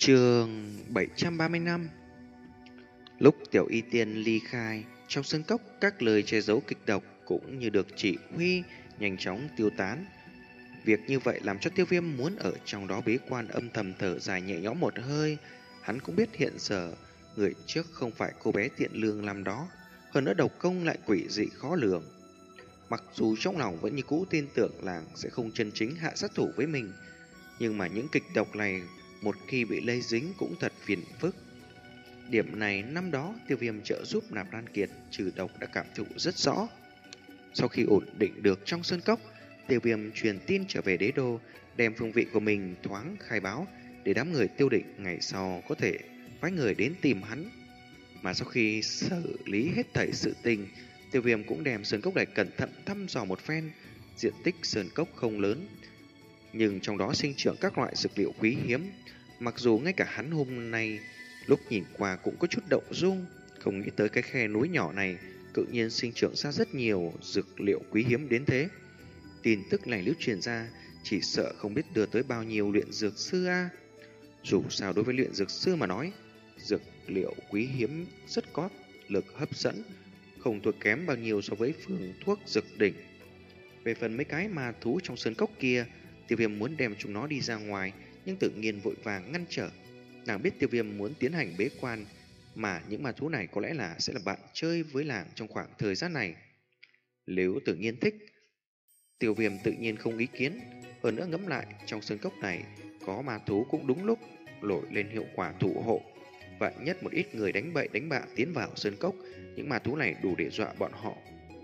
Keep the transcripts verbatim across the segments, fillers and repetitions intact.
Chương bảy trăm ba mươi lăm. Lúc Tiểu Y Tiên ly khai, trong sơn cốc các lời che giấu kịch độc cũng như được chỉ huy nhanh chóng tiêu tán. Việc như vậy làm cho Tiêu Viêm muốn ở trong đó bế quan âm thầm thở dài nhẹ nhõm một hơi. Hắn cũng biết hiện giờ người trước không phải cô bé tiện lương làm đó, hơn nữa độc công lại quỷ dị khó lường. Mặc dù trong lòng vẫn như cũ tin tưởng làng sẽ không chân chính hạ sát thủ với mình, nhưng mà những kịch độc này một khi bị lây dính cũng thật phiền phức. Điểm này năm đó Tiêu Viêm trợ giúp Nạp Lan Kiệt trừ độc đã cảm thụ rất rõ. Sau khi ổn định được trong sơn cốc, Tiêu Viêm truyền tin trở về đế đô, đem phương vị của mình thoáng khai báo để đám người Tiêu Định ngày sau có thể phái người đến tìm hắn. Mà sau khi xử lý hết thảy sự tình, Tiêu Viêm cũng đem sơn cốc này cẩn thận thăm dò một phen. Diện tích sơn cốc không lớn, nhưng trong đó sinh trưởng các loại dược liệu quý hiếm. Mặc dù ngay cả hắn hôm nay lúc nhìn qua cũng có chút động dung, không nghĩ tới cái khe núi nhỏ này tự nhiên sinh trưởng ra rất nhiều dược liệu quý hiếm đến thế. Tin tức này lưu truyền ra, chỉ sợ không biết đưa tới bao nhiêu luyện dược sư a. Dù sao đối với luyện dược sư mà nói, dược liệu quý hiếm rất có lực hấp dẫn, không thua kém bao nhiêu so với phương thuốc dược đỉnh. Về phần mấy cái ma thú trong sơn cốc kia, Tiêu Viêm muốn đem chúng nó đi ra ngoài, nhưng tự nhiên vội vàng ngăn trở. Nàng biết Tiêu Viêm muốn tiến hành bế quan, mà những ma thú này có lẽ là sẽ là bạn chơi với làng trong khoảng thời gian này. Nếu tự nhiên thích, Tiêu Viêm tự nhiên không ý kiến. Hơn nữa ngẫm lại, trong sơn cốc này có ma thú cũng đúng lúc nổi lên hiệu quả thủ hộ. Vạn nhất một ít người đánh bậy đánh bạ tiến vào sơn cốc, những ma thú này đủ để dọa bọn họ.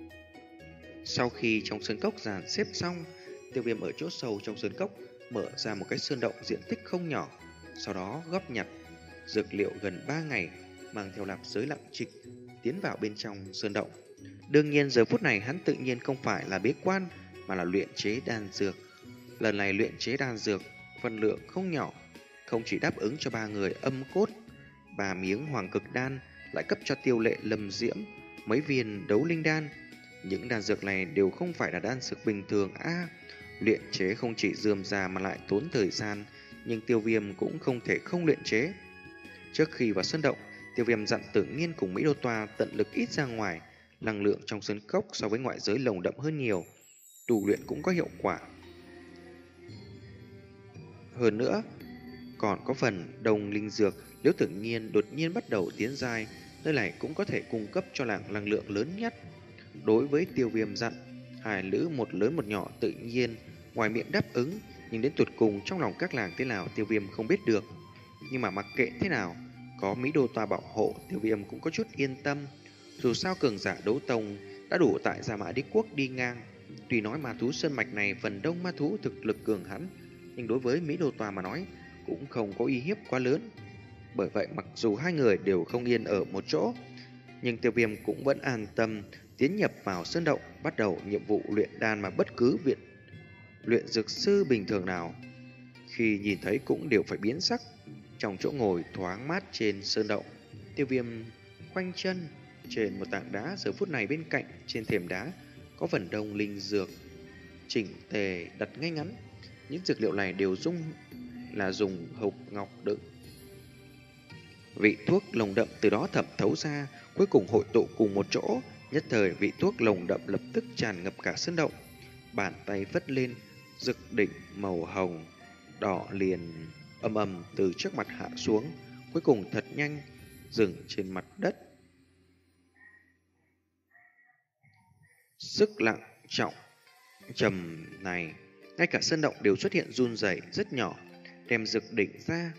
Sau khi trong sơn cốc dàn xếp xong, Tiêu Viêm ở chỗ sâu trong sơn cốc mở ra một cái sơn động diện tích không nhỏ, sau đó góp nhặt dược liệu gần ba ngày, mang theo lạp giới lặng trịch tiến vào bên trong sơn động. Đương nhiên giờ phút này hắn tự nhiên không phải là bế quan, mà là luyện chế đan dược. Lần này luyện chế đan dược phân lượng không nhỏ, không chỉ đáp ứng cho ba người âm cốt, ba miếng hoàng cực đan, lại cấp cho Tiêu Lệ, Lâm Diễm mấy viên đấu linh đan. Những đan dược này đều không phải là đan dược bình thường a. À, luyện chế không chỉ rườm rà mà lại tốn thời gian, nhưng Tiêu Viêm cũng không thể không luyện chế. Trước khi vào sân động, Tiêu Viêm dặn Tử Nghiên cùng Mỹ Đô Toa tận lực ít ra ngoài, năng lượng trong sơn cốc so với ngoại giới lồng đậm hơn nhiều, tu luyện cũng có hiệu quả. Hơn nữa, còn có phần đồng linh dược, nếu Tử Nghiên đột nhiên bắt đầu tiến giai, nơi này cũng có thể cung cấp cho làng năng lượng lớn nhất. Đối với Tiêu Viêm dặn, hai lữ một lớn một nhỏ tự nhiên ngoài miệng đáp ứng, nhưng đến tuyệt cùng trong lòng các làng thế nào Tiêu Viêm không biết được. Nhưng mà mặc kệ thế nào, có Mỹ Đô Toa bảo hộ, Tiêu Viêm cũng có chút yên tâm. Dù sao cường giả đấu tông đã đủ tại Gia Mã Đế Quốc đi ngang. Tuy nói ma thú sơn mạch này phần đông ma thú thực lực cường hãn, nhưng đối với Mỹ Đô Toa mà nói cũng không có uy hiếp quá lớn. Bởi vậy mặc dù hai người đều không yên ở một chỗ, nhưng Tiêu Viêm cũng vẫn an tâm tiến nhập vào sơn động, bắt đầu nhiệm vụ luyện đan mà bất cứ viện luyện dược sư bình thường nào khi nhìn thấy cũng đều phải biến sắc. Trong chỗ ngồi thoáng mát trên sơn động, Tiêu Viêm khoanh chân trên một tảng đá. Giờ phút này bên cạnh trên thềm đá có phần đông linh dược chỉnh tề đặt ngay ngắn. Những dược liệu này đều dùng là dùng hộp ngọc đựng. Vị thuốc lồng đậm từ đó thẩm thấu ra, cuối cùng hội tụ cùng một chỗ. Nhất thời vị thuốc lồng đậm lập tức tràn ngập cả sơn động. Bàn tay vất lên, dược đỉnh màu hồng đỏ liền âm ầm từ trước mặt hạ xuống, cuối cùng thật nhanh dừng trên mặt đất. Sức lặng trọng trầm này, ngay cả sơn động đều xuất hiện run rẩy rất nhỏ, đem dược đỉnh ra.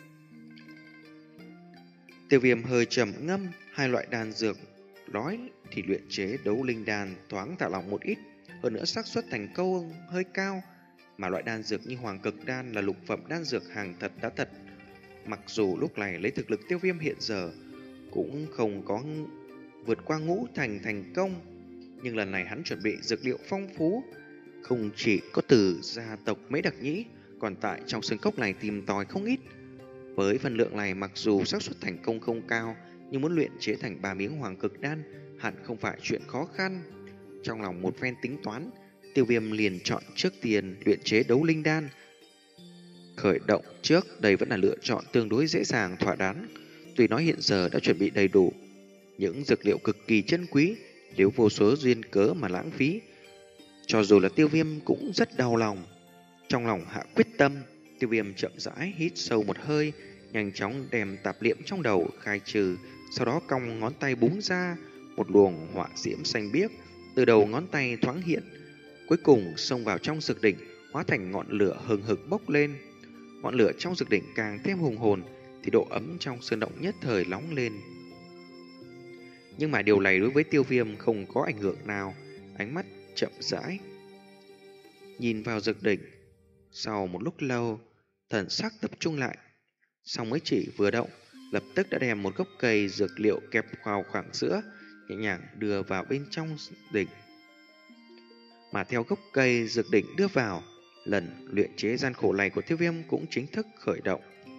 Tiêu Viêm hơi trầm ngâm, hai loại đan dược nói thì luyện chế đấu linh đan thoáng thả lỏng một ít, hơn nữa xác suất thành công hơi cao, mà loại đan dược như hoàng cực đan là lục phẩm đan dược hàng thật đã thật. Mặc dù lúc này lấy thực lực Tiêu Viêm hiện giờ cũng không có vượt qua ngũ thành thành công, nhưng lần này hắn chuẩn bị dược liệu phong phú, không chỉ có từ gia tộc mấy đặc nhĩ, còn tại trong sơn cốc này tìm tòi không ít. Với phần lượng này mặc dù xác suất thành công không cao, nhưng muốn luyện chế thành ba miếng hoàng cực đan hẳn không phải chuyện khó khăn. Trong lòng một phen tính toán, Tiêu Viêm liền chọn trước tiên luyện chế đấu linh đan. Khởi động trước đây vẫn là lựa chọn tương đối dễ dàng thỏa đáng. Tuy nói hiện giờ đã chuẩn bị đầy đủ những dược liệu cực kỳ chân quý, nếu vô số duyên cớ mà lãng phí, cho dù là Tiêu Viêm cũng rất đau lòng. Trong lòng hạ quyết tâm, Tiêu Viêm chậm rãi hít sâu một hơi, nhanh chóng đem tạp niệm trong đầu khai trừ, sau đó cong ngón tay búng ra, một luồng hỏa diễm xanh biếc từ đầu ngón tay thoáng hiện, cuối cùng xông vào trong dược đỉnh, hóa thành ngọn lửa hừng hực bốc lên. Ngọn lửa trong dược đỉnh càng thêm hùng hồn, thì độ ấm trong sơn động nhất thời nóng lên. Nhưng mà điều này đối với Tiêu Viêm không có ảnh hưởng nào. Ánh mắt chậm rãi nhìn vào dược đỉnh. Sau một lúc lâu, thần sắc tập trung lại, xong mới chỉ vừa động, lập tức đã đem một gốc cây dược liệu kẹp vào khoảng giữa, nhẹ nhàng đưa vào bên trong đỉnh. Mà theo gốc cây dược đỉnh đưa vào, lần luyện chế gian khổ này của Tiêu Viêm cũng chính thức khởi động.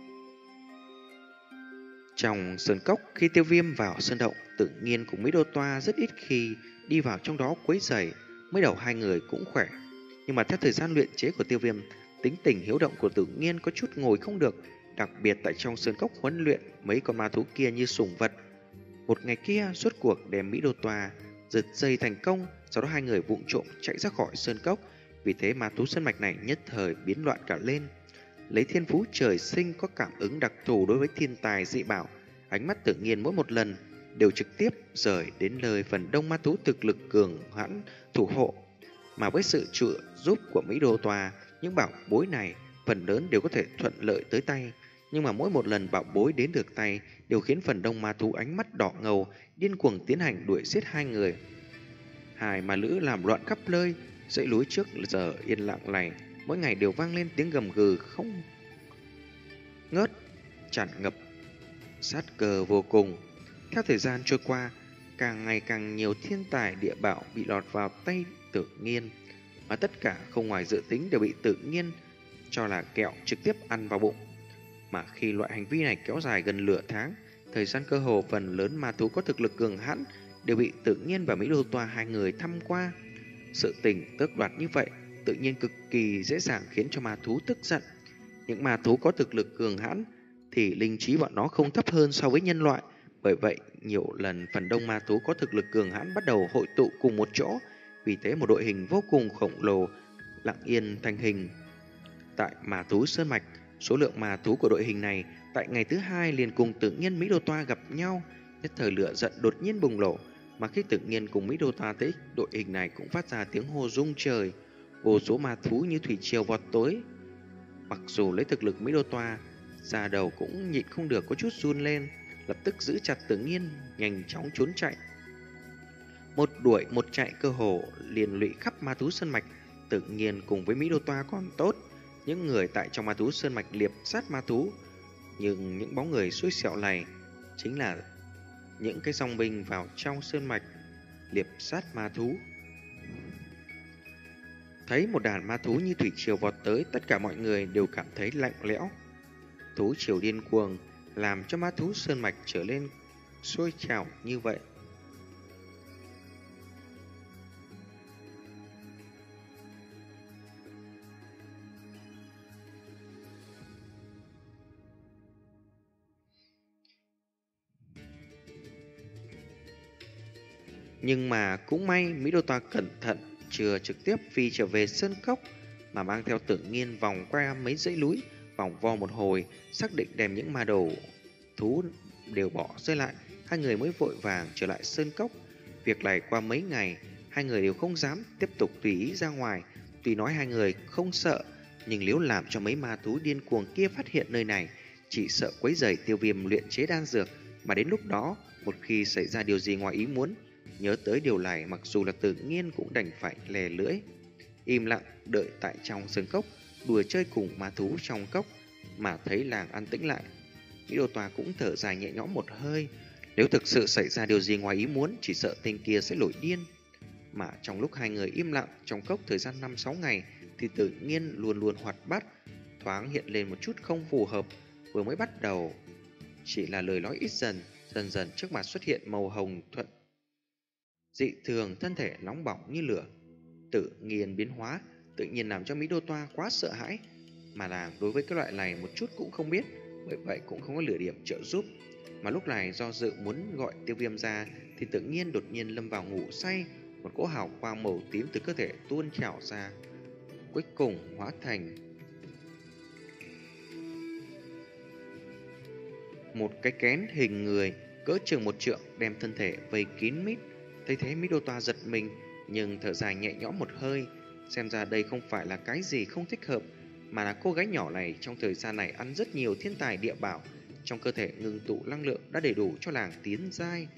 Trong sơn cốc, khi Tiêu Viêm vào sơn động, tự nhiên cùng Mỹ Đô Toa rất ít khi đi vào trong đó quấy rầy. Mới đầu hai người cũng khỏe, nhưng mà theo thời gian luyện chế của Tiêu Viêm, tính tình hiếu động của tự nhiên có chút ngồi không được. Đặc biệt tại trong sơn cốc huấn luyện mấy con ma thú kia như sủng vật. Một ngày kia, suốt cuộc đem Mỹ Đô Toa giật dây thành công, sau đó hai người vụng trộm chạy ra khỏi sơn cốc. Vì thế ma thú sơn mạch này nhất thời biến loạn cả lên. Lấy thiên phú trời sinh có cảm ứng đặc thù đối với thiên tài dị bảo, ánh mắt tự nhiên mỗi một lần đều trực tiếp rời đến nơi phần đông ma thú thực lực cường hãn thủ hộ. Mà với sự trợ giúp của Mỹ Đô Toa, những bảo bối này phần lớn đều có thể thuận lợi tới tay. Nhưng mà mỗi một lần bảo bối đến được tay đều khiến phần đông ma thú ánh mắt đỏ ngầu, điên cuồng tiến hành đuổi giết hai người. Hai ma nữ làm loạn khắp nơi, dãy núi trước giờ yên lặng này mỗi ngày đều vang lên tiếng gầm gừ không ngớt, tràn ngập sát cơ vô cùng. Theo thời gian trôi qua, càng ngày càng nhiều thiên tài địa bảo bị lọt vào tay Tự Nhiên, mà tất cả không ngoài dự tính đều bị Tự Nhiên cho là kẹo trực tiếp ăn vào bụng. Mà khi loại hành vi này kéo dài gần nửa tháng, thời gian cơ hồ phần lớn ma thú có thực lực cường hãn đều bị Tự Nhiên và Mỹ Đô Toa hai người thăm qua. Sự tình tước đoạt như vậy tự nhiên cực kỳ dễ dàng khiến cho ma thú tức giận. Những ma thú có thực lực cường hãn thì linh trí bọn nó không thấp hơn so với nhân loại. Bởi vậy, nhiều lần phần đông ma thú có thực lực cường hãn bắt đầu hội tụ cùng một chỗ. Vì thế một đội hình vô cùng khổng lồ lặng yên thành hình tại ma thú sơn mạch. Số lượng ma thú của đội hình này tại ngày thứ hai liền cùng Tự Nhiên Mỹ Đô Toa gặp nhau. Nhất thời lửa giận đột nhiên bùng nổ. Mà khi Tự Nhiên cùng Mỹ Đô Toa thấy đội hình này cũng phát ra tiếng hô rung trời. Vô số ma thú như thủy triều vọt tới. Mặc dù lấy thực lực Mỹ Đô Toa, da đầu cũng nhịn không được có chút run lên, lập tức giữ chặt Tự Nhiên, nhanh chóng trốn chạy. Một đuổi một chạy cơ hồ liền lụy khắp ma thú sơn mạch. Tự Nhiên cùng với Mỹ Đô Toa còn tốt, những người tại trong ma thú sơn mạch liệp sát ma thú, nhưng những bóng người xui xẻo này chính là những cái dòng binh vào trong sơn mạch liệp sát ma thú. Thấy một đàn ma thú như thủy triều vọt tới, tất cả mọi người đều cảm thấy lạnh lẽo. Thú triều điên cuồng làm cho ma thú sơn mạch trở nên sôi trào như vậy. Nhưng mà cũng may Mỹ Đô Toa cẩn thận, chưa trực tiếp phi trở về sơn cốc, mà mang theo Tự Nhiên vòng qua mấy dãy núi, vòng vo một hồi, xác định đem những ma đầu thú đều bỏ rơi lại. Hai người mới vội vàng trở lại sơn cốc. Việc này qua mấy ngày, hai người đều không dám tiếp tục tùy ý ra ngoài. Tuy nói hai người không sợ, nhưng nếu làm cho mấy ma thú điên cuồng kia phát hiện nơi này, chỉ sợ quấy rầy Tiêu Viêm luyện chế đan dược. Mà đến lúc đó, một khi xảy ra điều gì ngoài ý muốn, nhớ tới điều này, mặc dù là Tự Nhiên cũng đành phải lè lưỡi, im lặng đợi tại trong sơn cốc, đùa chơi cùng ma thú trong cốc. Mà thấy làng an tĩnh lại, Mỹ Đô Toa cũng thở dài nhẹ nhõm một hơi. Nếu thực sự xảy ra điều gì ngoài ý muốn, chỉ sợ tên kia sẽ nổi điên. Mà trong lúc hai người im lặng trong cốc thời gian năm sáu ngày, thì Tự Nhiên luôn luôn hoạt bát, thoáng hiện lên một chút không phù hợp. Vừa mới bắt đầu chỉ là lời nói ít dần, dần dần trước mặt xuất hiện màu hồng thuận dị thường, thân thể nóng bỏng như lửa. Tự Nhiên biến hóa tự nhiên làm cho Mỹ Đô Toa quá sợ hãi. mà làng đối với cái loại này một chút cũng không biết, bởi vậy cũng không có lửa điểm trợ giúp. Mà lúc này do dự muốn gọi Tiêu Viêm ra thì tự nhiên đột nhiên lâm vào ngủ say, một cỗ hào quang màu tím từ cơ thể tuôn trào ra, cuối cùng hóa thành một cái kén hình người cỡ chừng một trượng đem thân thể vây kín mít. Thấy thế Mỹ Đô Toa giật mình nhưng thở dài nhẹ nhõm một hơi, xem ra đây không phải là cái gì không thích hợp, mà là cô gái nhỏ này trong thời gian này ăn rất nhiều thiên tài địa bảo, trong cơ thể ngưng tụ năng lượng đã đầy đủ cho làng tiến giai.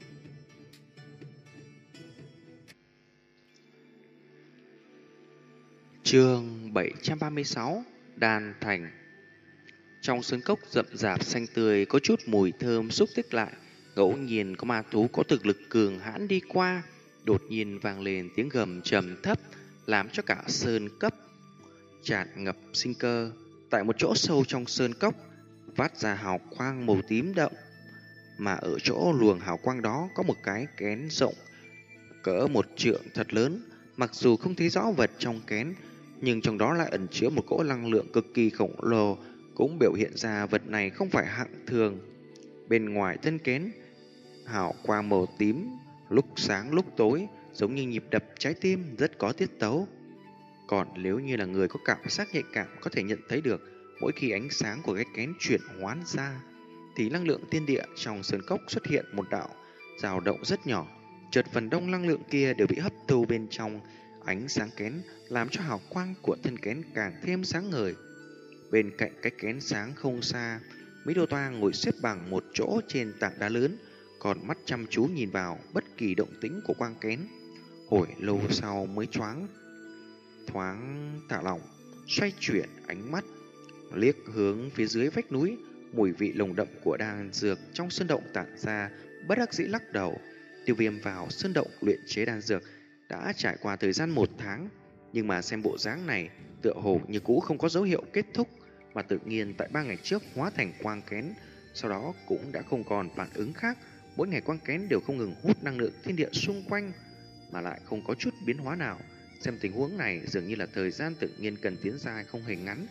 Chương bảy trăm ba mươi sáu: Đan Thành. Trong sơn cốc rậm rạp xanh tươi có chút mùi thơm xúc tích lại, ngẫu nhiên có ma thú có thực lực cường hãn đi qua. Đột nhiên vang lên tiếng gầm trầm thấp, làm cho cả sơn cốc tràn ngập sinh cơ. Tại một chỗ sâu trong sơn cốc phát ra hào quang màu tím đậm, mà ở chỗ luồng hào quang đó có một cái kén rộng cỡ một trượng thật lớn. Mặc dù không thấy rõ vật trong kén, nhưng trong đó lại ẩn chứa một cỗ năng lượng cực kỳ khổng lồ, cũng biểu hiện ra vật này không phải hạng thường. Bên ngoài thân kén, hào quang màu tím lúc sáng lúc tối, giống như nhịp đập trái tim rất có tiết tấu. Còn nếu như là người có cảm giác nhạy cảm có thể nhận thấy được, mỗi khi ánh sáng của cái kén chuyển hoán ra thì năng lượng thiên địa trong sơn cốc xuất hiện một đạo dao động rất nhỏ. Chợt phần đông năng lượng kia đều bị hấp thu bên trong ánh sáng kén, làm cho hào quang của thân kén càng thêm sáng ngời. Bên cạnh cái kén sáng không xa, Mỹ Đô Toa ngồi xếp bằng một chỗ trên tảng đá lớn, còn mắt chăm chú nhìn vào bất kỳ động tĩnh của quang kén. Hồi lâu sau mới choáng thoáng thả lỏng, xoay chuyển ánh mắt, liếc hướng phía dưới vách núi. Mùi vị nồng đậm của đan dược trong sơn động tản ra, bất đắc dĩ lắc đầu. Tiêu Viêm vào sơn động luyện chế đan dược đã trải qua thời gian một tháng, nhưng mà xem bộ dáng này tựa hồ như cũ không có dấu hiệu kết thúc, mà tự nhiên tại ba ngày trước hóa thành quang kén, sau đó cũng đã không còn phản ứng khác. Mỗi ngày quang kén đều không ngừng hút năng lượng thiên địa xung quanh, mà lại không có chút biến hóa nào. Xem tình huống này dường như là thời gian tự nhiên cần tiến dài không hề ngắn.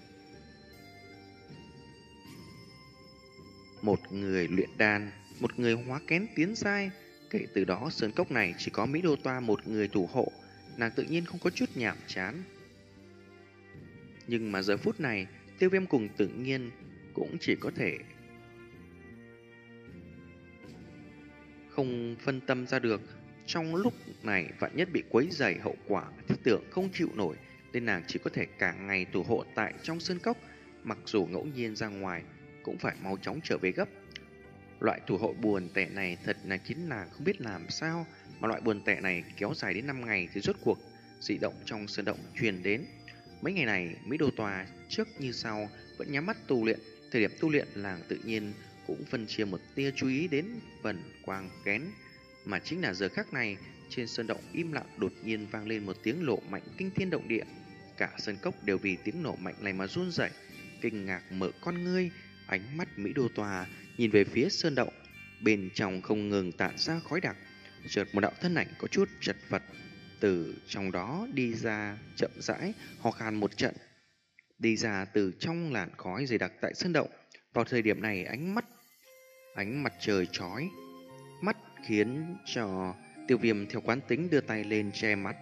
Một người luyện đan, một người hóa kén tiến giai. Kể từ đó sơn cốc này chỉ có Mỹ Đô Toa một người thủ hộ, nàng tự nhiên không có chút nhàm chán. Nhưng mà giờ phút này Tiêu Viêm cùng tự nhiên cũng chỉ có thể không phân tâm ra được. Trong lúc này vạn nhất bị quấy rầy, hậu quả thiết tưởng không chịu nổi, nên nàng chỉ có thể cả ngày thủ hộ tại trong sơn cốc. Mặc dù ngẫu nhiên ra ngoài cũng phải mau chóng trở về gấp. Loại thủ hộ buồn tẻ này thật là khiến nàng không biết làm sao, mà loại buồn tẻ này kéo dài đến năm ngày thì rốt cuộc dị động trong sơn động truyền đến. Mấy ngày này Mỹ Đô Toa trước như sau vẫn nhắm mắt tu luyện. Thời điểm tu luyện làng tự nhiên cũng phân chia một tia chú ý đến phần quang kén, mà chính là giờ khắc này trên sơn động im lặng đột nhiên vang lên một tiếng nổ mạnh kinh thiên động địa. Cả sơn cốc đều vì tiếng nổ mạnh này mà run rẩy, kinh ngạc mở con ngươi. Ánh mắt Mỹ Đô Toa nhìn về phía sơn động, bên trong không ngừng tản ra khói đặc. Chợt một đạo thân ảnh có chút chật vật từ trong đó đi ra, chậm rãi ho khan một trận, đi ra từ trong làn khói dày đặc tại sơn động. Vào thời điểm này ánh mắt ánh mặt trời chói mắt khiến cho Tiêu Viêm theo quán tính đưa tay lên che mắt.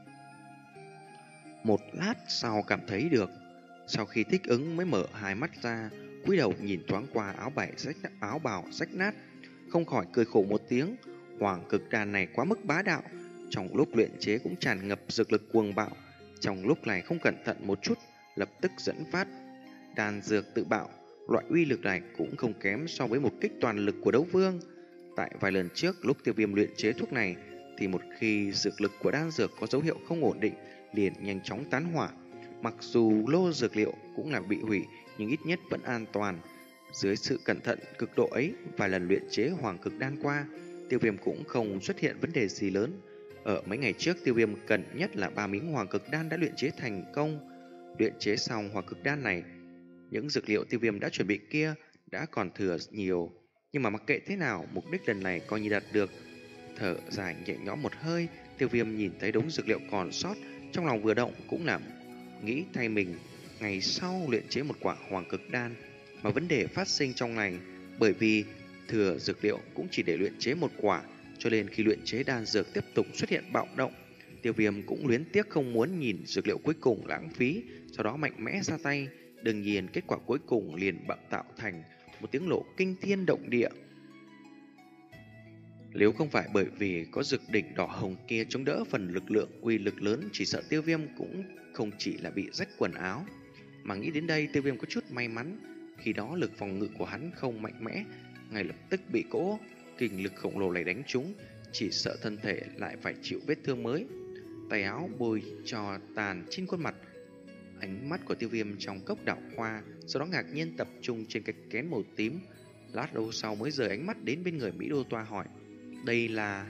Một lát sau cảm thấy được, sau khi thích ứng mới mở hai mắt ra, cúi đầu nhìn thoáng qua áo bày rách áo bào rách nát, không khỏi cười khổ một tiếng. Hoàng cực đan này quá mức bá đạo, trong lúc luyện chế cũng tràn ngập dược lực cuồng bạo, trong lúc này không cẩn thận một chút lập tức dẫn phát đan dược tự bạo. Loại uy lực này cũng không kém so với một kích toàn lực của đấu vương. Tại vài lần trước lúc Tiêu Viêm luyện chế thuốc này thì một khi dược lực của đan dược có dấu hiệu không ổn định liền nhanh chóng tán hỏa. Mặc dù lô dược liệu cũng là bị hủy, nhưng ít nhất vẫn an toàn. Dưới sự cẩn thận cực độ ấy, vài lần luyện chế hoàng cực đan qua, Tiêu Viêm cũng không xuất hiện vấn đề gì lớn. Ở mấy ngày trước, Tiêu Viêm cần nhất là ba miếng hoàng cực đan đã luyện chế thành công. Luyện chế xong hoàng cực đan này, những dược liệu Tiêu Viêm đã chuẩn bị kia đã còn thừa nhiều. Nhưng mà mặc kệ thế nào, mục đích lần này coi như đạt được. Thở dài nhẹ nhõm một hơi, Tiêu Viêm nhìn thấy đống dược liệu còn sót, trong lòng vừa động cũng làm nghĩ thay mình. ngày sau luyện chế một quả hoàng cực đan, mà vấn đề phát sinh trong này bởi vì thừa dược liệu cũng chỉ để luyện chế một quả, cho nên khi luyện chế đan dược tiếp tục xuất hiện bạo động, Tiêu Viêm cũng luyến tiếc không muốn nhìn dược liệu cuối cùng lãng phí, sau đó mạnh mẽ ra tay. Đương nhiên kết quả cuối cùng liền bạo tạo thành một tiếng nổ kinh thiên động địa. Nếu không phải bởi vì có dược đỉnh đỏ hồng kia chống đỡ phần lực lượng uy lực lớn, chỉ sợ Tiêu Viêm cũng không chỉ là bị rách quần áo. Mà nghĩ đến đây, Tiêu Viêm có chút may mắn, khi đó lực phòng ngự của hắn không mạnh mẽ, ngay lập tức bị cỗ kình lực khổng lồ này đánh trúng, chỉ sợ thân thể lại phải chịu vết thương mới. Tay áo bôi trò tàn trên khuôn mặt. Ánh mắt của Tiêu Viêm trong cốc đảo hoa, sau đó ngạc nhiên tập trung trên cái kén màu tím. Lát lâu sau mới rời ánh mắt đến bên người Mỹ Đô Toa hỏi: đây là...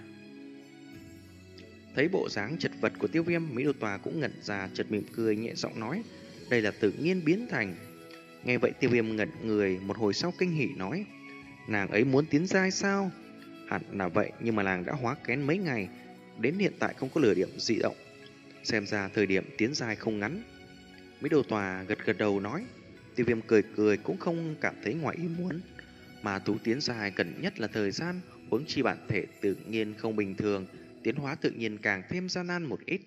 Thấy bộ dáng chật vật của Tiêu Viêm, Mỹ Đô Toa cũng ngẩn ra, chợt mỉm cười nhẹ giọng nói: đây là tự nhiên biến thành. Nghe vậy Tiêu Viêm ngẩn người, một hồi sau kinh hỉ nói: nàng ấy muốn tiến giai sao? Hẳn là vậy, nhưng mà nàng đã hóa kén mấy ngày, đến hiện tại không có lửa điểm dị động, xem ra thời điểm tiến giai không ngắn. Mỹ Đô Tòa gật gật đầu nói. Tiêu Viêm cười cười cũng không cảm thấy ngoài ý muốn. Mà thú tiến giai cần nhất là thời gian, huống chi bản thể tự nhiên không bình thường, tiến hóa tự nhiên càng thêm gian nan một ít.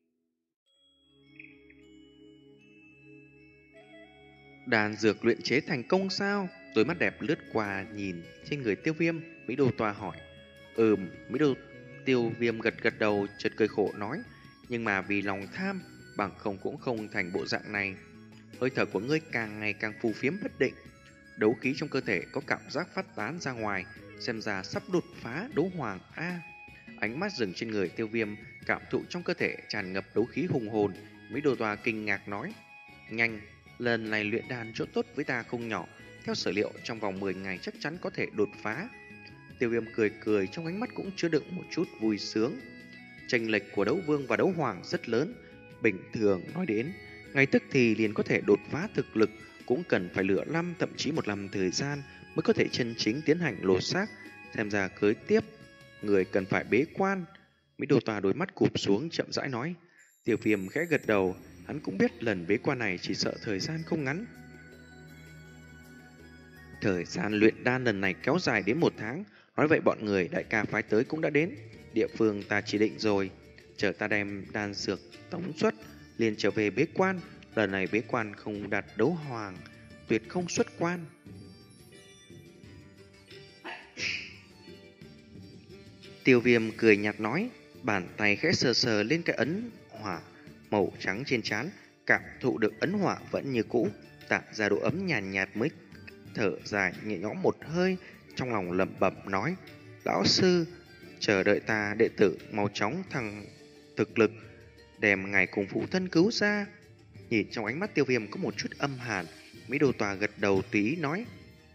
Đàn dược luyện chế thành công sao? Đôi mắt đẹp lướt qua nhìn trên người Tiêu Viêm, Mỹ Đô Tòa hỏi. Ừm, Mỹ Đô Tiêu Viêm gật gật đầu, chợt cười khổ nói: nhưng mà vì lòng tham, bằng không cũng không thành bộ dạng này. Hơi thở của ngươi càng ngày càng phù phiếm bất định, đấu khí trong cơ thể có cảm giác phát tán ra ngoài, xem ra sắp đột phá đấu hoàng a. À, ánh mắt dừng trên người Tiêu Viêm, cảm thụ trong cơ thể tràn ngập đấu khí hùng hồn. Mỹ Đô Tòa kinh ngạc nói: nhanh, lần này luyện đan chỗ tốt với ta không nhỏ, theo sở liệu trong vòng mười ngày chắc chắn có thể đột phá. Tiêu Viêm cười cười, trong ánh mắt cũng chứa đựng một chút vui sướng. Chênh lệch của đấu vương và đấu hoàng rất lớn, bình thường nói đến, ngay tức thì liền có thể đột phá thực lực, cũng cần phải lựa năm thậm chí một năm thời gian mới có thể chân chính tiến hành lột xác. Xem ra cưới tiếp, người cần phải bế quan. Mỹ Đô Tòa đôi mắt cụp xuống chậm rãi nói. Tiêu Viêm khẽ gật đầu, hắn cũng biết lần bế quan này chỉ sợ thời gian không ngắn. Thời gian luyện đan lần này kéo dài đến một tháng. Nói vậy bọn người đại ca phái tới cũng đã đến. Địa phương ta chỉ định rồi, chờ ta đem đan dược tống xuất liền trở về bế quan. Lần này bế quan không đạt đấu hoàng, tuyệt không xuất quan. Tiêu Viêm cười nhạt nói, bàn tay khẽ sờ sờ lên cái ấn hỏa màu trắng trên trán, cảm thụ được ấn hỏa vẫn như cũ, tạo ra độ ấm nhàn nhạt, nhạt mới thở dài nhẹ nhõm một hơi, trong lòng lẩm bẩm nói: lão sư, chờ đợi ta đệ tử mau chóng thăng thực lực, đem ngài cùng phụ thân cứu ra. Nhìn trong ánh mắt Tiêu Viêm có một chút âm hàn, Mỹ Đô Tòa gật đầu tùy ý nói: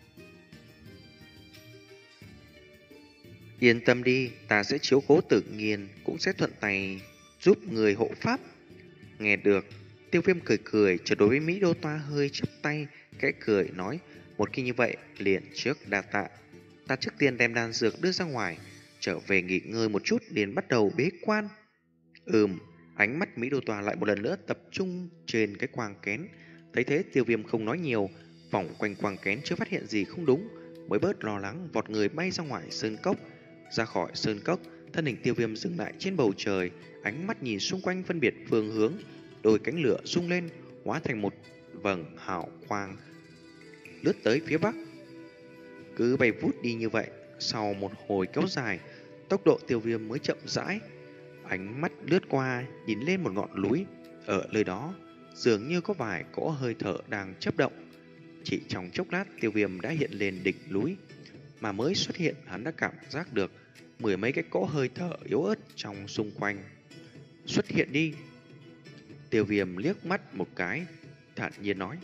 yên tâm đi, ta sẽ chiếu cố tự nhiên, cũng sẽ thuận tay giúp người hộ pháp. Nghe được, Tiêu Viêm cười cười, chợt đối với Mỹ Đô Tòa hơi chắp tay, kẽ cười nói: một khi như vậy, liền trước đa tạ. Ta trước tiên đem đan dược đưa ra ngoài, trở về nghỉ ngơi một chút, liền bắt đầu bế quan. Ừm, ánh mắt Mỹ Đô Tòa lại một lần nữa tập trung trên cái quang kén. Thấy thế, Tiêu Viêm không nói nhiều, vòng quanh quang kén chưa phát hiện gì không đúng, mới bớt lo lắng, vọt người bay ra ngoài sơn cốc. Ra khỏi sơn cốc, thân hình Tiêu Viêm dừng lại trên bầu trời, ánh mắt nhìn xung quanh phân biệt phương hướng, đôi cánh lửa rung lên, hóa thành một vầng hào quang lướt tới phía bắc. Cứ bay vút đi như vậy, sau một hồi kéo dài, tốc độ Tiêu Viêm mới chậm rãi. Ánh mắt lướt qua, nhìn lên một ngọn núi, ở nơi đó dường như có vài cỗ hơi thở đang chớp động. Chỉ trong chốc lát, Tiêu Viêm đã hiện lên đỉnh núi, mà mới xuất hiện hắn đã cảm giác được mười mấy cái cỗ hơi thở yếu ớt trong xung quanh. Xuất hiện đi. Tiêu Viêm liếc mắt một cái, thản nhiên nói.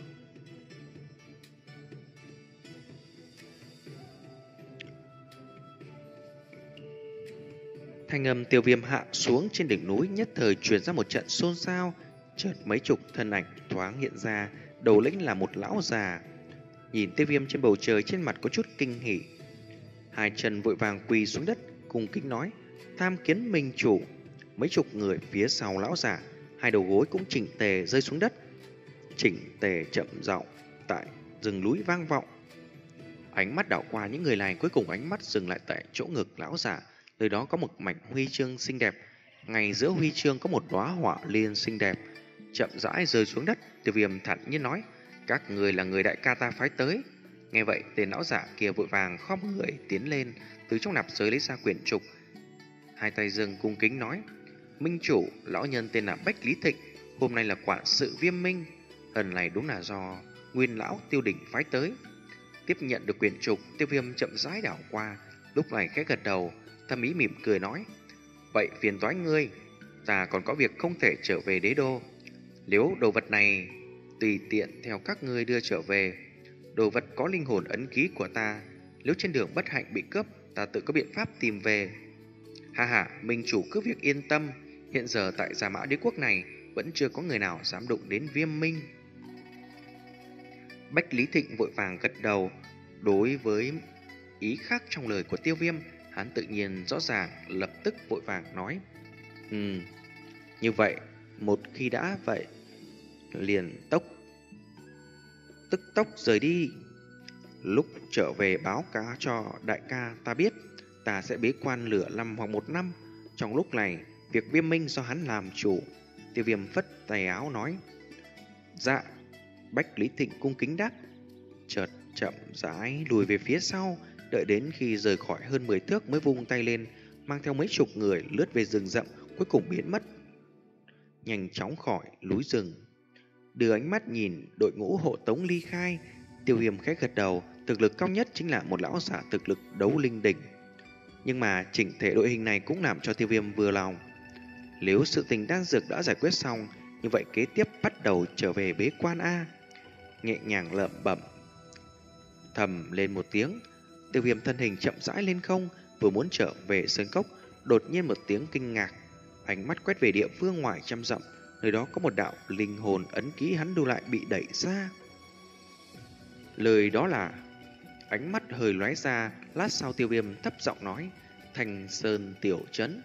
Thanh âm Tiêu Viêm hạ xuống trên đỉnh núi, nhất thời truyền ra một trận xôn xao. Chợt mấy chục thân ảnh thoáng hiện ra, đầu lĩnh là một lão già. Nhìn Tiêu Viêm trên bầu trời, trên mặt có chút kinh hỉ, hai chân vội vàng quỳ xuống đất, cung kính nói: tham kiến minh chủ. Mấy chục người phía sau lão giả, hai đầu gối cũng chỉnh tề rơi xuống đất. chỉnh tề chậm giọng tại rừng núi vang vọng. Ánh mắt đảo qua những người này, cuối cùng ánh mắt dừng lại tại chỗ ngực lão giả. Nơi đó có một mảnh huy chương xinh đẹp. Ngay giữa huy chương có một đóa hỏa liên xinh đẹp chậm rãi rơi xuống đất. Tiêu Viêm thản nhiên nói: các người là người đại ca ta phái tới. Nghe vậy, tên lão giả kia vội vàng khom người tiến lên, từ trong nạp giới lấy ra quyển trục, hai tay dâng cung kính nói: minh chủ, lão nhân tên là Bách Lý Thịnh, hôm nay là quản sự Viêm Minh. Lần này đúng là do nguyên lão Tiêu Đỉnh phái tới. Tiếp nhận được quyển trục, Tiêu Viêm chậm rãi đảo qua, lúc này khẽ gật đầu, thầm ý mỉm cười nói: vậy phiền toái ngươi, ta còn có việc không thể trở về đế đô. Nếu đồ vật này tùy tiện theo các ngươi đưa trở về, đồ vật có linh hồn ấn ký của ta, nếu trên đường bất hạnh bị cướp, ta tự có biện pháp tìm về. Ha ha, minh chủ cứ việc yên tâm, hiện giờ tại Gia Mã Đế quốc này vẫn chưa có người nào dám đụng đến Viêm Minh. Bách Lý Thịnh vội vàng gật đầu. Đối với ý khác trong lời của Tiêu Viêm, hắn tự nhiên rõ ràng, lập tức vội vàng nói: Ừ, như vậy, một khi đã vậy, liền tốc tức tốc rời đi. Lúc trở về báo cáo cho đại ca ta biết, ta sẽ bế quan lửa năm hoặc một năm. Trong lúc này, việc Viêm Minh do hắn làm chủ. Tiêu Viêm phất tay áo nói: dạ. Bách Lý Thịnh cung kính đáp, chợt chậm rãi lùi về phía sau, đợi đến khi rời khỏi hơn mười thước mới vung tay lên, mang theo mấy chục người lướt về rừng rậm, cuối cùng biến mất nhanh chóng khỏi núi rừng. Đưa ánh mắt nhìn đội ngũ hộ tống ly khai, Tiêu Viêm khẽ gật đầu. Thực lực cao nhất chính là một lão giả thực lực đấu linh đỉnh, nhưng mà chỉnh thể đội hình này cũng làm cho Tiêu Viêm vừa lòng. Nếu sự tình đan dược đã giải quyết xong, như vậy kế tiếp bắt đầu trở về bế quan a. Nhẹ nhàng lẩm bẩm thầm lên một tiếng, Tiêu Viêm thân hình chậm rãi lên không, vừa muốn trở về sơn cốc, đột nhiên một tiếng kinh ngạc, ánh mắt quét về địa phương ngoài trăm dặm, nơi đó có một đạo linh hồn ấn ký hắn lưu lại bị đẩy ra. Lời đó là... Ánh mắt hơi lóe ra, lát sau Tiêu Viêm thấp giọng nói: Thành Sơn tiểu trấn.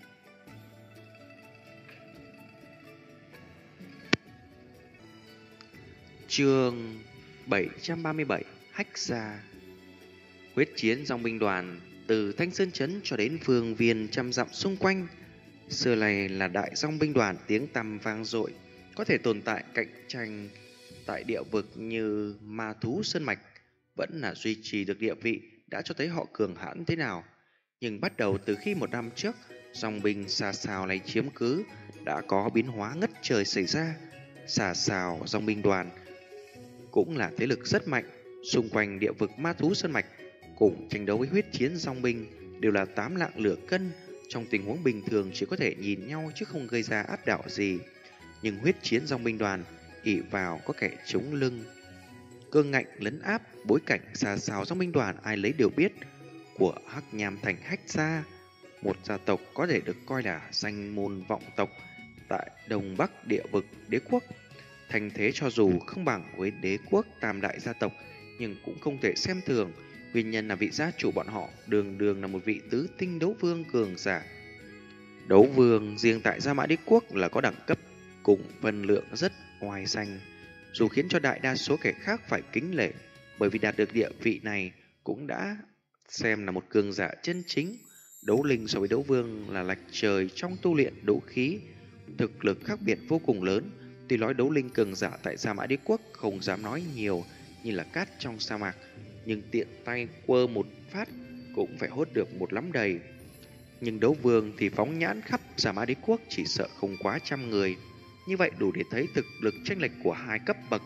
Chương bảy trăm ba mươi bảy, Hách Gia. Huyết chiến dòng binh đoàn từ Thanh Sơn trấn cho đến phương viên trăm dặm xung quanh, xưa này là đại dòng binh đoàn tiếng tăm vang dội, có thể tồn tại cạnh tranh tại địa vực như Ma Thú Sơn Mạch, vẫn là duy trì được địa vị, đã cho thấy họ cường hãn thế nào. Nhưng bắt đầu từ khi một năm trước dòng binh xà xào này chiếm cứ, đã có biến hóa ngất trời xảy ra. Xà xào dòng binh đoàn cũng là thế lực rất mạnh, xung quanh địa vực Ma Thú Sơn Mạch cùng tranh đấu với huyết chiến dòng binh đều là tám lạng lửa cân, trong tình huống bình thường chỉ có thể nhìn nhau chứ không gây ra áp đảo gì. Nhưng huyết chiến dòng binh đoàn ỷ vào có kẻ chống lưng, cương ngạnh lấn áp, bối cảnh xà xào dòng binh đoàn ai lấy đều biết, của Hắc Nham Thành Hách Gia, một gia tộc có thể được coi là danh môn vọng tộc tại Đông Bắc địa vực đế quốc. Thành thế cho dù không bằng với đế quốc tam đại gia tộc, nhưng cũng không thể xem thường. Nguyên nhân là vị gia chủ bọn họ đường đường là một vị tứ tinh đấu vương cường giả. Đấu vương riêng tại Gia Mã Đế quốc là có đẳng cấp cùng phân lượng rất oai danh, dù khiến cho đại đa số kẻ khác phải kính lệ, bởi vì đạt được địa vị này cũng đã xem là một cường giả chân chính. Đấu linh so với đấu vương là lệch trời trong tu luyện đấu khí, thực lực khác biệt vô cùng lớn. Tuy nói đấu linh cường giả tại Gia Mã Đế quốc không dám nói nhiều như là cát trong sa mạc, nhưng tiện tay quơ một phát cũng phải hốt được một lắm đầy. Nhưng đấu vương thì phóng nhãn khắp Gia Mã Đế quốc chỉ sợ không quá trăm người. Như vậy đủ để thấy thực lực chênh lệch của hai cấp bậc.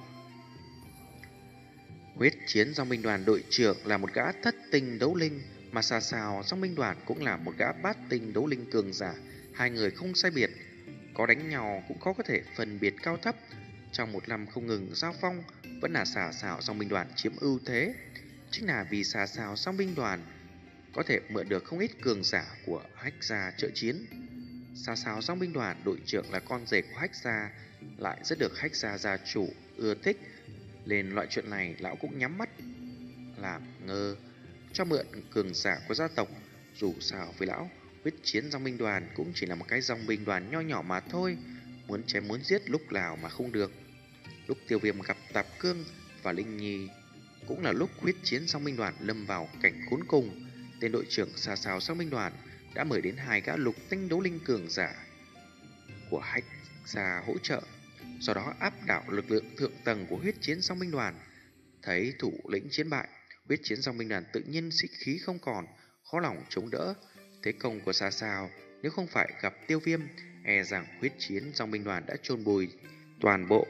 Huyết chiến dòng binh đoàn đội trưởng là một gã thất tinh đấu linh, mà xà xào dòng binh đoàn cũng là một gã bát tinh đấu linh cường giả. Hai người không sai biệt, có đánh nhau cũng khó có thể phân biệt cao thấp. Trong một năm không ngừng giao phong, vẫn là xà xào dòng binh đoàn chiếm ưu thế. Chính là vì xà xào dòng binh đoàn có thể mượn được không ít cường giả của Hách Gia trợ chiến. Xà xào dòng binh đoàn đội trưởng là con rể của Hách Gia, lại rất được Hách Gia gia chủ ưa thích, nên loại chuyện này lão cũng nhắm mắt làm ngơ cho mượn cường giả của gia tộc. Dù sao với lão, huyết chiến dòng binh đoàn cũng chỉ là một cái dòng binh đoàn nho nhỏ mà thôi, muốn chém muốn giết lúc nào mà không được. Lúc Tiêu Viêm gặp Tạp Cương và Linh Nhi cũng là lúc huyết chiến song binh đoàn lâm vào cảnh khốn cùng. Tên đội trưởng xa xào song binh đoàn đã mời đến hai gã lục tinh đấu linh cường giả của Hách Gia hỗ trợ, do đó áp đảo lực lượng thượng tầng của huyết chiến song binh đoàn. Thấy thủ lĩnh chiến bại, huyết chiến song binh đoàn tự nhiên sĩ khí không còn, khó lòng chống đỡ thế công của xa xào. Nếu không phải gặp Tiêu Viêm, e rằng huyết chiến song binh đoàn đã chôn bùi toàn bộ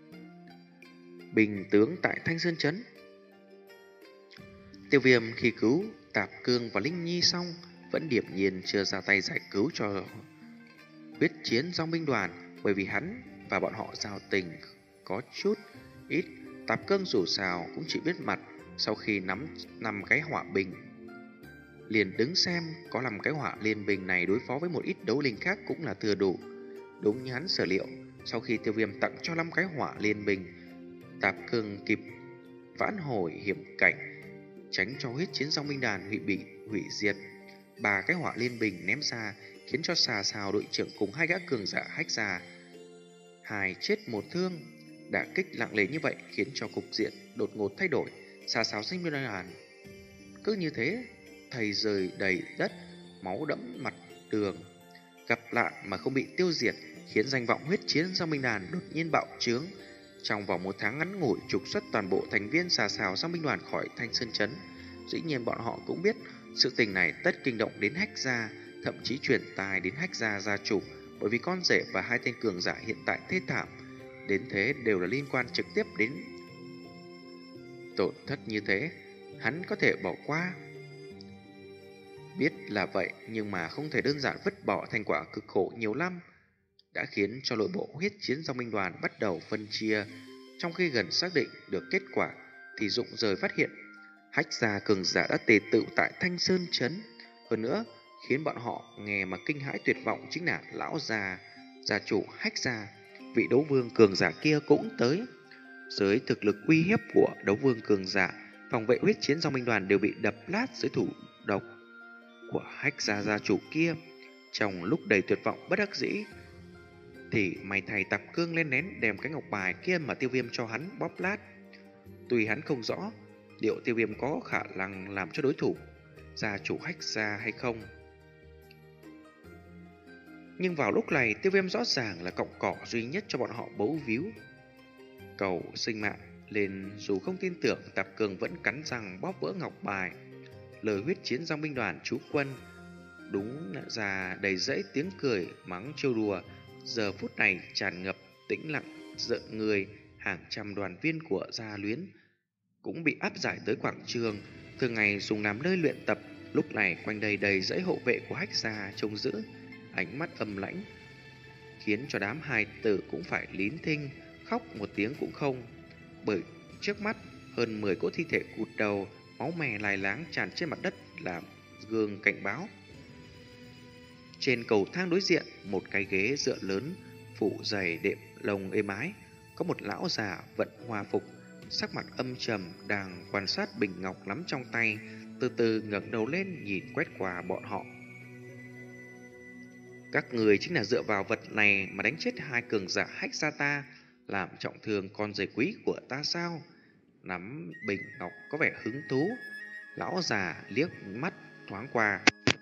binh tướng tại Thanh Sơn Trấn. Tiêu Viêm khi cứu Tạp Cương và Linh Nhi xong vẫn điềm nhiên chưa ra tay giải cứu cho huyết chiến song binh đoàn, bởi vì hắn và bọn họ giao tình có chút ít. Tạp Cương dù sao cũng chỉ biết mặt, sau khi nắm năm cái hỏa bình liền đứng xem có làm cái hỏa liên bình này đối phó với một ít đấu linh khác cũng là thừa đủ. Đúng như hắn sở liệu, sau khi Tiêu Viêm tặng cho năm cái hỏa liên bình, Tạp Cương kịp vãn hồi hiểm cảnh, tránh cho huyết chiến song binh đoàn hủy bị hủy diệt. Ba cái hỏa liên bình ném ra khiến cho xà xào đội trưởng cùng hai gã cường giả Hách Gia hai chết một thương. Đả kích nặng nề như vậy khiến cho cục diện đột ngột thay đổi. Xà xào sinh binh đoàn cứ như thế thầy rời đầy đất, máu đẫm mặt đường. Gặp nạn mà không bị tiêu diệt khiến danh vọng huyết chiến song binh đoàn đột nhiên bạo trướng. Trong vòng một tháng ngắn ngủi trục xuất toàn bộ thành viên xà xào song binh đoàn khỏi Thanh Sơn Trấn. Dĩ nhiên bọn họ cũng biết sự tình này tất kinh động đến Hách Gia, thậm chí truyền tài đến Hách Gia gia chủ, bởi vì con rể và hai tên cường giả hiện tại thê thảm đến thế đều là liên quan trực tiếp đến tổn thất như thế. Hắn có thể bỏ qua, biết là vậy, nhưng mà không thể đơn giản vứt bỏ thành quả cực khổ nhiều năm, đã khiến cho nội bộ huyết chiến song binh đoàn bắt đầu phân chia. Trong khi gần xác định được kết quả thì rụng rời phát hiện Hách Gia cường giả đã tề tựu tại Thanh Sơn Trấn. Hơn nữa khiến bọn họ nghe mà kinh hãi tuyệt vọng chính là lão già gia chủ Hách Gia, vị đấu vương cường giả kia cũng tới. Dưới thực lực uy hiếp của đấu vương cường giả, phòng vệ huyết chiến song binh đoàn đều bị đập lát dưới thủ độc của Hách Gia gia chủ kia. Trong lúc đầy tuyệt vọng bất đắc dĩ thì mày thầy Tạp Cương lên nén đem cái ngọc bài kia mà Tiêu Viêm cho hắn bóp lát. Tuy hắn không rõ liệu Tiêu Viêm có khả năng làm cho đối thủ gia chủ Hách Gia hay không, nhưng vào lúc này Tiêu Viêm rõ ràng là cọng cỏ duy nhất cho bọn họ bấu víu cầu sinh mạng, nên dù không tin tưởng, Tạp Cương vẫn cắn răng bóp vỡ ngọc bài. Lời huyết chiến song binh đoàn chú quân đúng ra đầy rẫy tiếng cười mắng trêu đùa, giờ phút này tràn ngập tĩnh lặng giận người. Hàng trăm đoàn viên của Gia Luyến cũng bị áp giải tới quảng trường thường ngày dùng làm nơi luyện tập. Lúc này quanh đây đầy dãy hộ vệ của Hách Gia trông giữ, ánh mắt âm lãnh, khiến cho đám hài tử cũng phải lín thinh, khóc một tiếng cũng không. Bởi trước mắt hơn mười cỗ thi thể cụt đầu, máu me lai láng tràn trên mặt đất làm gương cảnh báo. Trên cầu thang đối diện, một cái ghế dựa lớn phủ dày đệm lông êm ái, có một lão già vận hòa phục, sắc mặt âm trầm đang quan sát bình ngọc nắm trong tay, từ từ ngẩng đầu lên nhìn quét qua bọn họ. Các người chính là dựa vào vật này mà đánh chết hai cường giả Hách Gia ta, làm trọng thương con rể quý của ta sao? Nắm bình ngọc có vẻ hứng thú, lão già liếc mắt thoáng qua,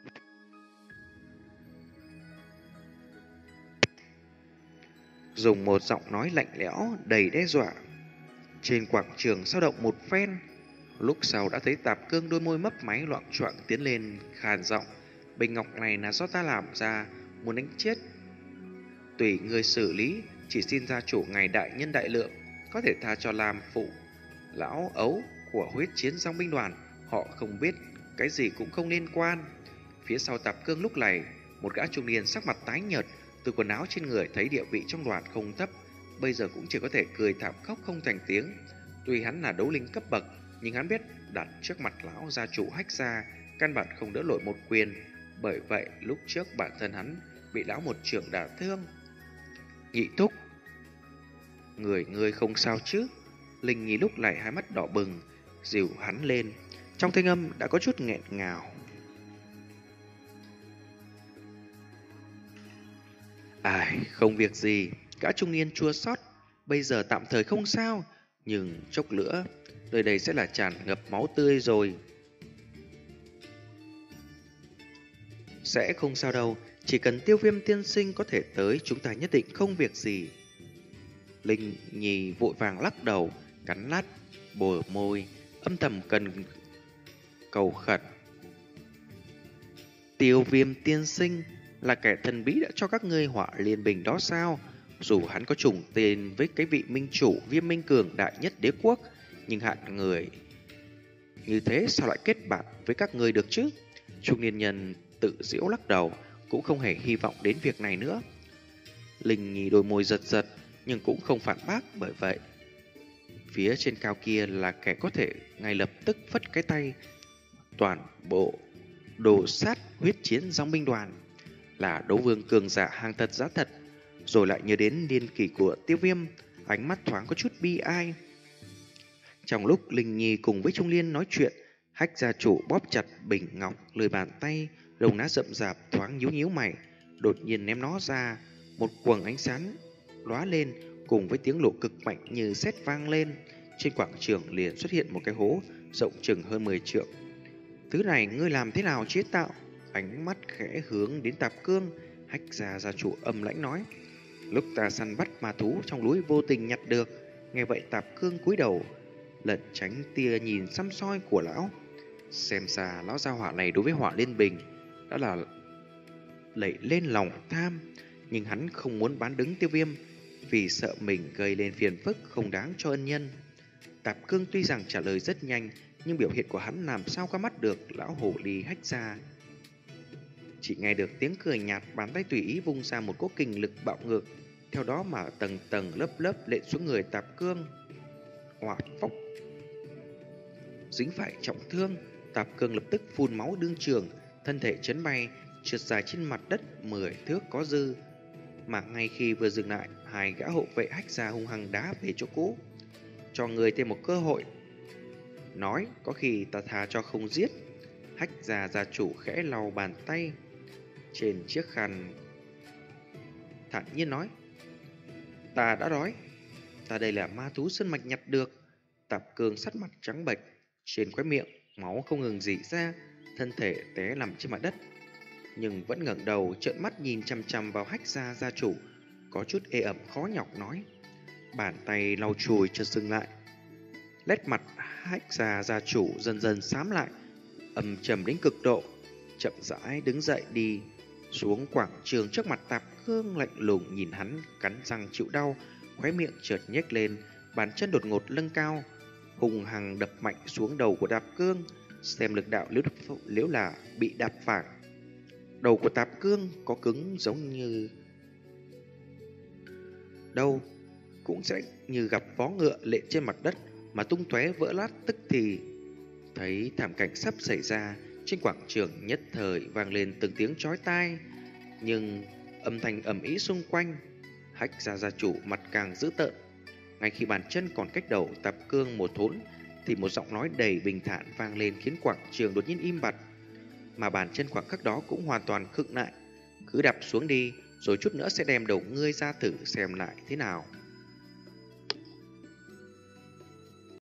dùng một giọng nói lạnh lẽo đầy đe dọa. Trên quảng trường sao động một phen, lúc sau đã thấy Tạp Cương đôi môi mấp máy loạng choạng tiến lên khàn giọng: bình ngọc này là do ta làm ra, muốn đánh chết tùy người xử lý, chỉ xin gia chủ ngài đại nhân đại lượng có thể tha cho làm phụ lão ấu của huyết chiến song binh đoàn. Họ không biết, cái gì cũng không liên quan. Phía sau Tạp Cương lúc này, một gã trung niên sắc mặt tái nhợt, từ quần áo trên người thấy địa vị trong đoàn không thấp, bây giờ cũng chỉ có thể cười thảm khóc không thành tiếng. Tuy hắn là đấu linh cấp bậc, nhưng hắn biết đặt trước mặt lão gia chủ Hách Gia căn bản không đỡ nổi một quyền. Bởi vậy lúc trước bản thân hắn bị lão một trưởng đả thương. Nhị thúc, người người không sao chứ? Linh Nhi lúc này hai mắt đỏ bừng, dìu hắn lên, trong thanh âm đã có chút nghẹn ngào. Ai, không việc gì. Gã trung niên chua xót bây giờ tạm thời không sao, nhưng chốc nữa, nơi đây sẽ là tràn ngập máu tươi rồi. Sẽ không sao đâu, chỉ cần Tiêu Viêm tiên sinh có thể tới, chúng ta nhất định không việc gì. Linh Nhi vội vàng lắc đầu, cắn lát, bờ môi, âm thầm cần cầu khẩn. Tiêu Viêm tiên sinh là kẻ thần bí đã cho các ngươi họa liên bình đó sao? Dù hắn có trùng tên với cái vị minh chủ Viêm Minh Cường đại nhất đế quốc, nhưng hạng người như thế sao lại kết bạn với các ngươi được chứ? Trung niên nhân tự giễu lắc đầu, cũng không hề hy vọng đến việc này nữa. Linh Nhi đôi môi giật giật, nhưng cũng không phản bác, bởi vậy phía trên cao kia là kẻ có thể ngay lập tức phất cái tay toàn bộ đồ sát huyết chiến dòng binh đoàn, là đấu vương cường giả hàng thật giá thật. Rồi lại nhớ đến niên kỷ của Tiêu Viêm, ánh mắt thoáng có chút bi ai. Trong lúc Linh Nhi cùng với Trung Liên nói chuyện, Hách gia chủ bóp chặt bình ngọc lười bàn tay, lông lá rậm rạp thoáng nhíu nhíu mày, đột nhiên ném nó ra, một quầng ánh sáng lóa lên, cùng với tiếng nổ cực mạnh như sét vang lên, trên quảng trường liền xuất hiện một cái hố rộng chừng hơn mười trượng. Thứ này ngươi làm thế nào chế tạo? Ánh mắt khẽ hướng đến Tạp Cương, Hách gia gia chủ âm lãnh nói: lúc ta săn bắt ma thú trong núi vô tình nhặt được. Nghe vậy Tạp Cương cúi đầu, lẩn tránh tia nhìn xăm soi của lão. Xem ra lão gia hỏa này đối với hỏa liên bình đã là lẩy lên lòng tham, nhưng hắn không muốn bán đứng Tiêu Viêm, vì sợ mình gây lên phiền phức không đáng cho ân nhân. Tạp Cương tuy rằng trả lời rất nhanh, nhưng biểu hiện của hắn làm sao qua mắt được lão hổ ly Hách gia. Chỉ nghe được tiếng cười nhạt, bàn tay tùy ý vung ra một cỗ kình lực bạo ngược, theo đó mà tầng tầng lớp lớp lệ xuống người Tạp Cương. Hỏa phốc, dính phải trọng thương, Tạp Cương lập tức phun máu đương trường, thân thể chấn bay, trượt dài trên mặt đất mười thước có dư. Mà ngay khi vừa dừng lại, hai gã hộ vệ Hách gia hung hăng đá về chỗ cũ. Cho người thêm một cơ hội, nói có khi ta tha cho không giết. Hách gia gia chủ khẽ lau bàn tay trên chiếc khăn, thản nhiên nói: ta đã đói, ta đây là ma thú sơn mạch nhặt được. Tạp Cương sắc mặt trắng bệch, trên khóe miệng máu không ngừng rỉ ra, thân thể té nằm trên mặt đất, nhưng vẫn ngẩng đầu trợn mắt nhìn chằm chằm vào Hách gia gia chủ, có chút ê ẩm khó nhọc nói. Bàn tay lau chùi chợt dừng lại, nét mặt Hách gia gia chủ dần dần xám lại, âm trầm đến cực độ, chậm rãi đứng dậy đi xuống quảng trường trước mặt Tạp Cương, lạnh lùng nhìn hắn, cắn răng chịu đau, khóe miệng chợt nhếch lên, bàn chân đột ngột nâng cao, hùng hằng đập mạnh xuống đầu của Tạp Cương. Xem lực đạo nếu, nếu là bị đạp phải, đầu của Tạp Cương có cứng giống như đâu cũng sẽ như gặp vó ngựa lệ trên mặt đất mà tung tóe vỡ lát tức thì. Thấy thảm cảnh sắp xảy ra, trên quảng trường nhất thời vang lên từng tiếng chói tai, nhưng âm thanh ầm ĩ xung quanh. Hách gia gia chủ mặt càng dữ tợn. Ngay khi bàn chân còn cách đầu Tạp Cương một thốn, thì một giọng nói đầy bình thản vang lên khiến quảng trường đột nhiên im bặt, mà bàn chân khoảng khắc đó cũng hoàn toàn khựng lại. Cứ đạp xuống đi, rồi chút nữa sẽ đem đầu ngươi ra thử xem lại thế nào.